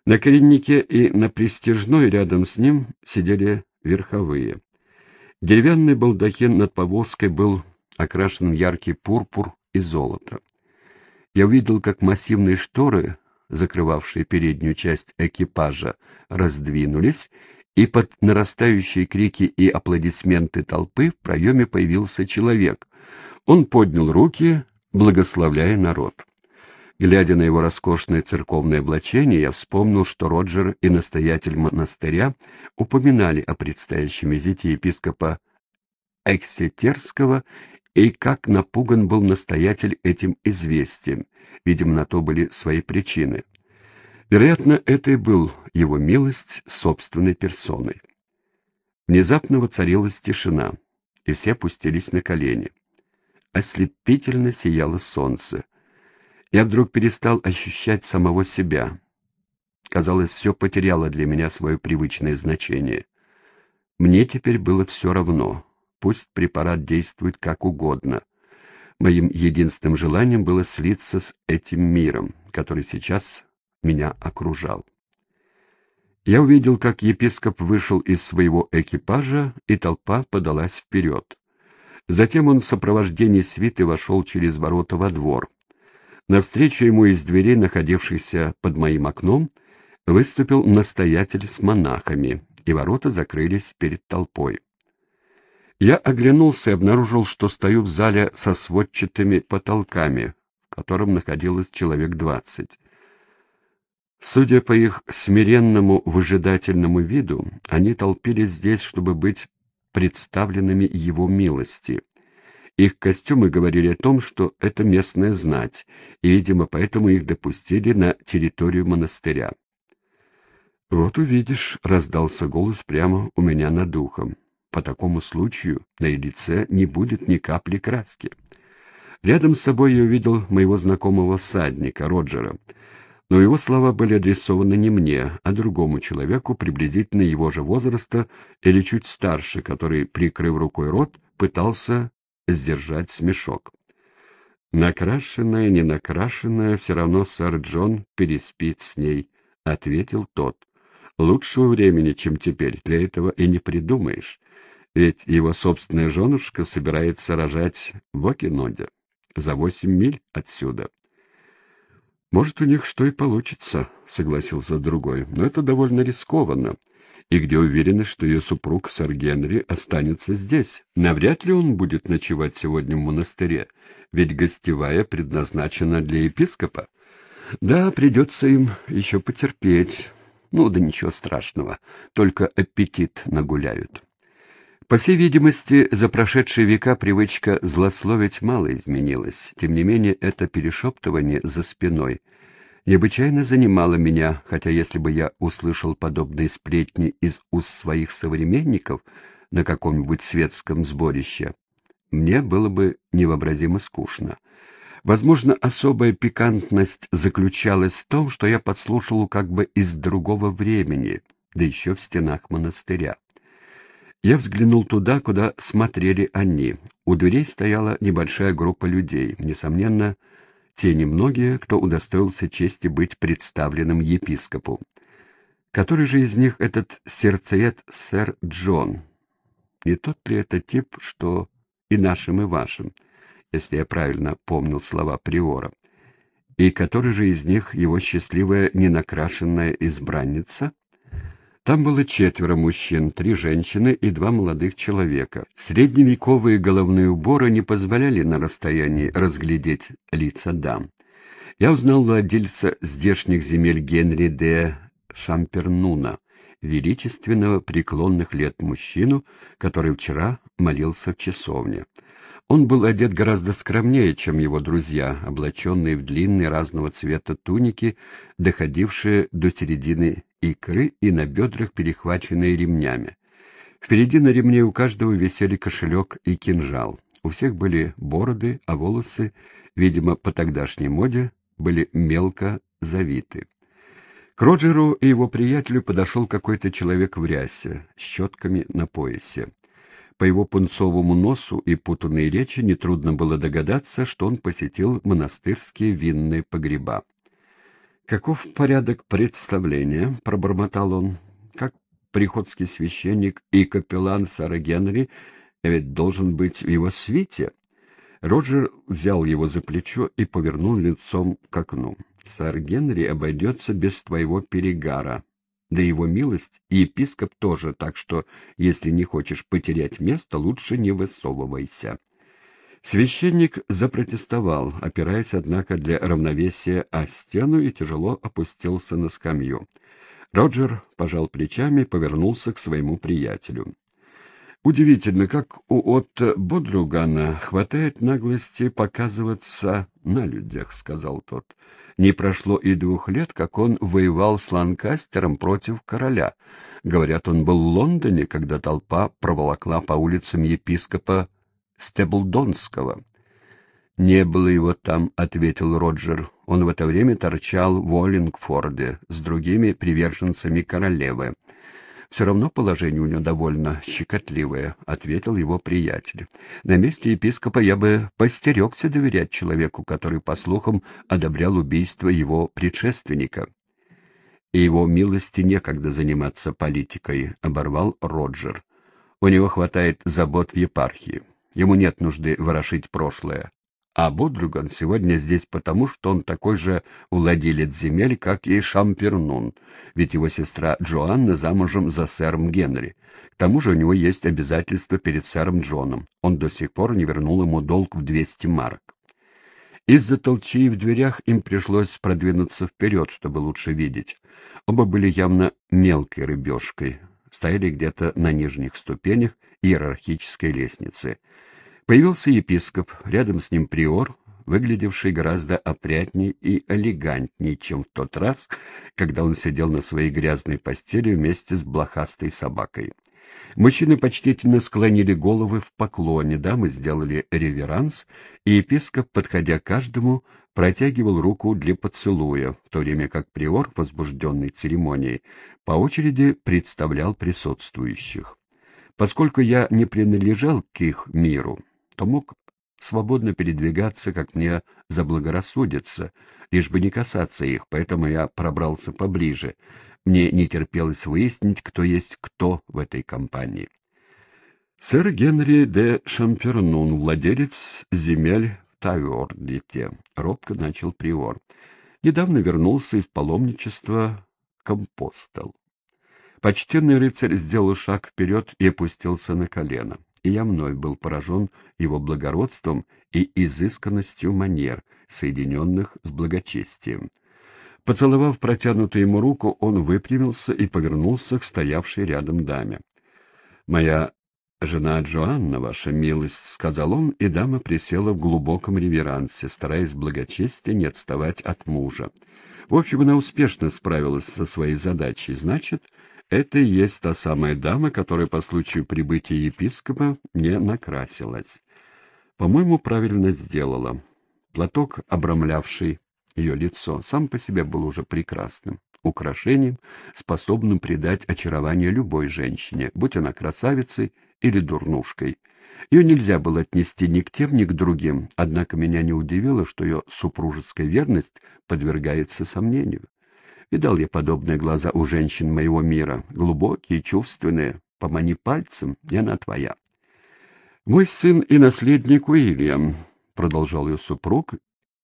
На кореннике и на пристяжной рядом с ним сидели верховые. Деревянный балдахин над повозкой был окрашен в яркий пурпур и золото. Я увидел, как массивные шторы, закрывавшие переднюю часть экипажа, раздвинулись, и под нарастающие крики и аплодисменты толпы в проеме появился человек. Он поднял руки, благословляя народ. Глядя на его роскошное церковное облачение, я вспомнил, что Роджер и настоятель монастыря упоминали о предстоящем визите епископа Эксетерского, и как напуган был настоятель этим известием. Видимо, на то были свои причины. Вероятно, это и был его милость собственной персоной. Внезапно воцарилась тишина, и все опустились на колени. Ослепительно сияло солнце. Я вдруг перестал ощущать самого себя. Казалось, все потеряло для меня свое привычное значение. Мне теперь было все равно. Пусть препарат действует как угодно. Моим единственным желанием было слиться с этим миром, который сейчас меня окружал. Я увидел, как епископ вышел из своего экипажа, и толпа подалась вперед. Затем он в сопровождении свиты вошел через ворота во двор. Навстречу ему из дверей, находившихся под моим окном, выступил настоятель с монахами, и ворота закрылись перед толпой. Я оглянулся и обнаружил, что стою в зале со сводчатыми потолками, в котором находилось человек 20. Судя по их смиренному выжидательному виду, они толпились здесь, чтобы быть представленными его милости. Их костюмы говорили о том, что это местная знать, и, видимо, поэтому их допустили на территорию монастыря. «Вот увидишь», — раздался голос прямо у меня над ухом. «По такому случаю на ее лице не будет ни капли краски». Рядом с собой я увидел моего знакомого всадника, Роджера, но его слова были адресованы не мне, а другому человеку приблизительно его же возраста или чуть старше, который, прикрыв рукой рот, пытался сдержать смешок. «Накрашенная, не накрашенная, все равно сэр Джон переспит с ней», — ответил тот. «Лучшего времени, чем теперь, для этого и не придумаешь, ведь его собственная женушка собирается рожать в Окиноде, за 8 миль отсюда». «Может, у них что и получится», — согласился другой, — «но это довольно рискованно. И где уверенность, что ее супруг, сэр Генри, останется здесь? Навряд ли он будет ночевать сегодня в монастыре, ведь гостевая предназначена для епископа. Да, придется им еще потерпеть. Ну да ничего страшного, только аппетит нагуляют». По всей видимости, за прошедшие века привычка злословить мало изменилась. Тем не менее, это перешептывание за спиной необычайно занимало меня, хотя если бы я услышал подобные сплетни из уст своих современников на каком-нибудь светском сборище, мне было бы невообразимо скучно. Возможно, особая пикантность заключалась в том, что я подслушал как бы из другого времени, да еще в стенах монастыря. Я взглянул туда, куда смотрели они. У дверей стояла небольшая группа людей, несомненно, те немногие, кто удостоился чести быть представленным епископу. Который же из них этот сердцеед сэр Джон? Не тот ли это тип, что и нашим, и вашим, если я правильно помнил слова приора? И который же из них его счастливая ненакрашенная избранница? Там было 4 мужчин, 3 женщины и 2 молодых человека. Средневековые головные уборы не позволяли на расстоянии разглядеть лица дам. Я узнал владельца здешних земель Генри де Шампернуна, величественного преклонных лет мужчину, который вчера молился в часовне. Он был одет гораздо скромнее, чем его друзья, облаченные в длинные разного цвета туники, доходившие до середины икры и на бедрах перехваченные ремнями. Впереди на ремне у каждого висели кошелек и кинжал. У всех были бороды, а волосы, видимо, по тогдашней моде, были мелко завиты. К Роджеру и его приятелю подошел какой-то человек в рясе, с щетками на поясе. По его пунцовому носу и путанной речи нетрудно было догадаться, что он посетил монастырские винные погреба. «Каков порядок представления?» — пробормотал он. «Как приходский священник и капеллан сэра Генри ведь должен быть в его свите». Роджер взял его за плечо и повернул лицом к окну. «Сэр Генри обойдется без твоего перегара. Да его милость и епископ тоже, так что, если не хочешь потерять место, лучше не высовывайся». Священник запротестовал, опираясь, однако, для равновесия о стену и тяжело опустился на скамью. Роджер пожал плечами и повернулся к своему приятелю. «Удивительно, как у Отто Бодругана хватает наглости показываться на людях», — сказал тот. «Не прошло и 2 лет, как он воевал с Ланкастером против короля. Говорят, он был в Лондоне, когда толпа проволокла по улицам епископа Стеблдонского». «Не было его там», — ответил Роджер. «Он в это время торчал в Уоллингфорде с другими приверженцами королевы». «Все равно положение у него довольно щекотливое», — ответил его приятель. «На месте епископа я бы постерегся доверять человеку, который, по слухам, одобрял убийство его предшественника». «И его милости некогда заниматься политикой», — оборвал Роджер. «У него хватает забот в епархии. Ему нет нужды ворошить прошлое. А Бодруган сегодня здесь потому, что он такой же владелец земель, как и Шампернун, ведь его сестра Джоанна замужем за сэром Генри. К тому же у него есть обязательства перед сэром Джоном. Он до сих пор не вернул ему долг в 200 марок. Из-за толчей в дверях им пришлось продвинуться вперед, чтобы лучше видеть. Оба были явно мелкой рыбешкой, стояли где-то на нижних ступенях иерархической лестницы. Появился епископ, рядом с ним приор, выглядевший гораздо опрятней и элегантней, чем в тот раз, когда он сидел на своей грязной постели вместе с блохастой собакой. Мужчины почтительно склонили головы в поклоне, дамы сделали реверанс, и епископ, подходя к каждому, протягивал руку для поцелуя, в то время как приор, возбужденный церемонией, по очереди представлял присутствующих. Поскольку я не принадлежал к их миру, то мог свободно передвигаться, как мне заблагорассудится, лишь бы не касаться их, поэтому я пробрался поближе. Мне не терпелось выяснить, кто есть кто в этой компании. «Сэр Генри де Шампернун, владелец земель в Тавердите», — робко начал приор. «Недавно вернулся из паломничества в Компостел». Почтенный рыцарь сделал шаг вперед и опустился на колено, и я вновь был поражен его благородством и изысканностью манер, соединенных с благочестием. Поцеловав протянутую ему руку, он выпрямился и повернулся к стоявшей рядом даме. «Моя жена Джоанна, ваша милость», — сказал он, и дама присела в глубоком реверансе, стараясь благочестия не отставать от мужа. В общем, она успешно справилась со своей задачей, значит, это и есть та самая дама, которая по случаю прибытия епископа не накрасилась. По-моему, правильно сделала. Платок, обрамлявший ее лицо, сам по себе был уже прекрасным украшением, способным придать очарование любой женщине, будь она красавицей или дурнушкой. Ее нельзя было отнести ни к тем, ни к другим, однако меня не удивило, что ее супружеская верность подвергается сомнению. Видал я подобные глаза у женщин моего мира, глубокие, чувственные. Помани пальцем, и она твоя. «Мой сын и наследник Уильям», — продолжал ее супруг,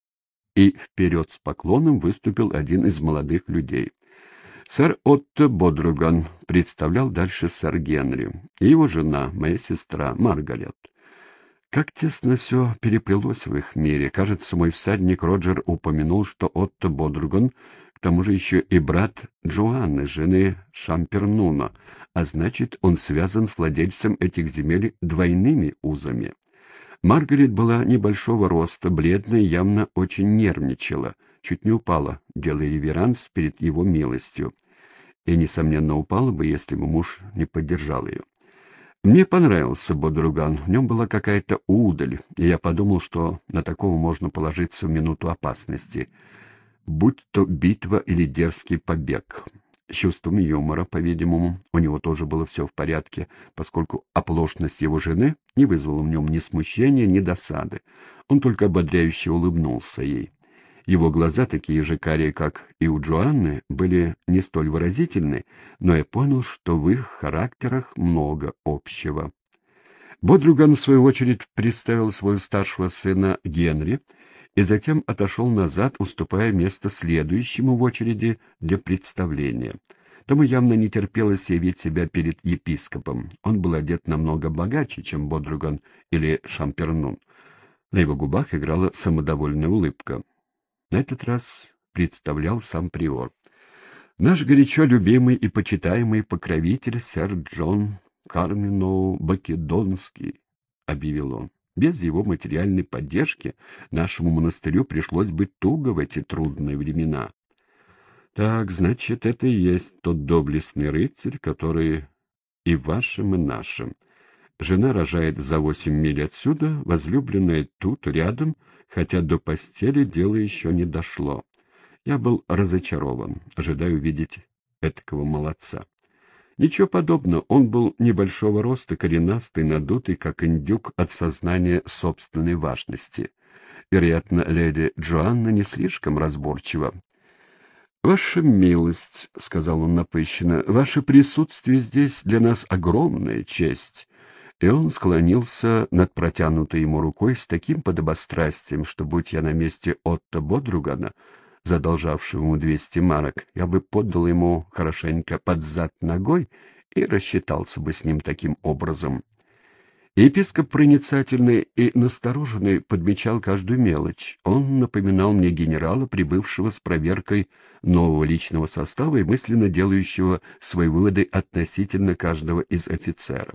и вперед с поклоном выступил один из молодых людей. «Сэр Отто Бодруган», — представлял дальше сэр Генри, и его жена, моя сестра Маргарет. Как тесно все переплелось в их мире. Кажется, мой всадник Роджер упомянул, что Отто Бодруган к тому же еще и брат Джоанны, жены Шампернуна, а значит, он связан с владельцем этих земель двойными узами. Маргарет была небольшого роста, бледная и явно очень нервничала, чуть не упала, делая реверанс перед его милостью. И, несомненно, упала бы, если бы муж не поддержал ее. Мне понравился Бодруган, в нем была какая-то удаль, и я подумал, что на такого можно положиться в минуту опасности, будь то битва или дерзкий побег. С чувством юмора, по-видимому, у него тоже было все в порядке, поскольку оплошность его жены не вызвала в нем ни смущения, ни досады. Он только ободряюще улыбнулся ей. Его глаза, такие же карие, как и у Джоанны, были не столь выразительны, но я понял, что в их характерах много общего. Бодриган, в свою очередь, представил своего старшего сына Генри и затем отошел назад, уступая место следующему в очереди для представления. Тому явно не терпелось явить себя перед епископом. Он был одет намного богаче, чем Бодриган или Шампернун. На его губах играла самодовольная улыбка. На этот раз представлял сам приор. «Наш горячо любимый и почитаемый покровитель сэр Джон Карминоу Бакедонский», — объявил он. «Без его материальной поддержки нашему монастырю пришлось бы туго в эти трудные времена». «Так, значит, это и есть тот доблестный рыцарь, который и вашим, и нашим. Жена рожает за 8 миль отсюда, возлюбленная тут, рядом, хотя до постели дело еще не дошло. Я был разочарован, ожидая увидеть этакого молодца. Ничего подобного, он был небольшого роста, коренастый, надутый, как индюк от сознания собственной важности. Вероятно, леди Джоанна не слишком разборчива. «Ваша милость», — сказал он напыщенно, — «ваше присутствие здесь для нас огромная честь». И он склонился над протянутой ему рукой с таким подобострастием, что, будь я на месте Отто Бодругана, задолжавшего ему 200 марок, я бы поддал ему хорошенько под зад ногой и рассчитался бы с ним таким образом. Епископ, проницательный и настороженный, подмечал каждую мелочь. Он напоминал мне генерала, прибывшего с проверкой нового личного состава и мысленно делающего свои выводы относительно каждого из офицеров.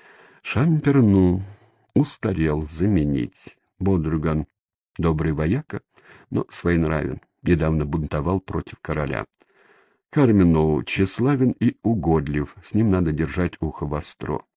Шамперну устарел, заменить. Бодриган — добрый вояка, но своенравен, недавно бунтовал против короля. Карминоу тщеславен и угодлив, с ним надо держать ухо востро.